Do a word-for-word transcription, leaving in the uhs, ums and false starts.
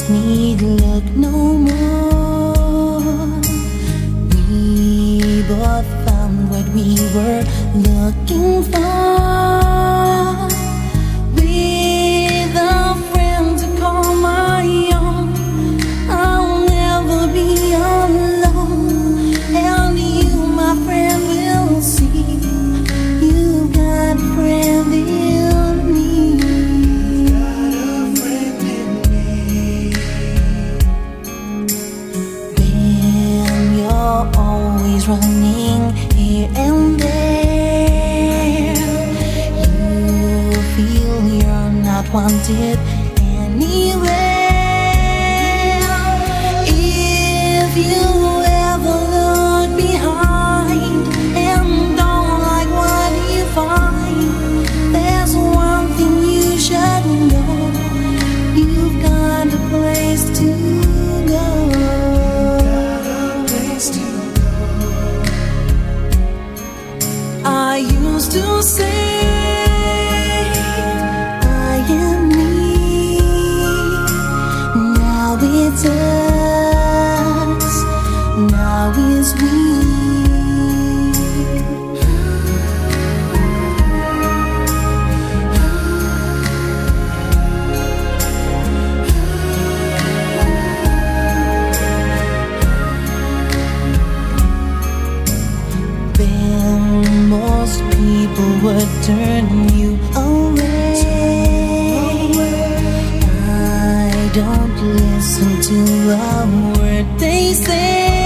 need look no more. We both found what we were looking for. With a friend to call my own, I'll never be alone. And you, my friend, will see you've got a friend in me. Got a friend in me. When you're always running here and there, you feel you're not wanted anywhere. If you ever look behind and don't like what you find, there's one thing you should know: you've got a place to go. I used to say I am me. Now it's us. Now it's we. Then most people would turn you away. I don't listen to a word they say.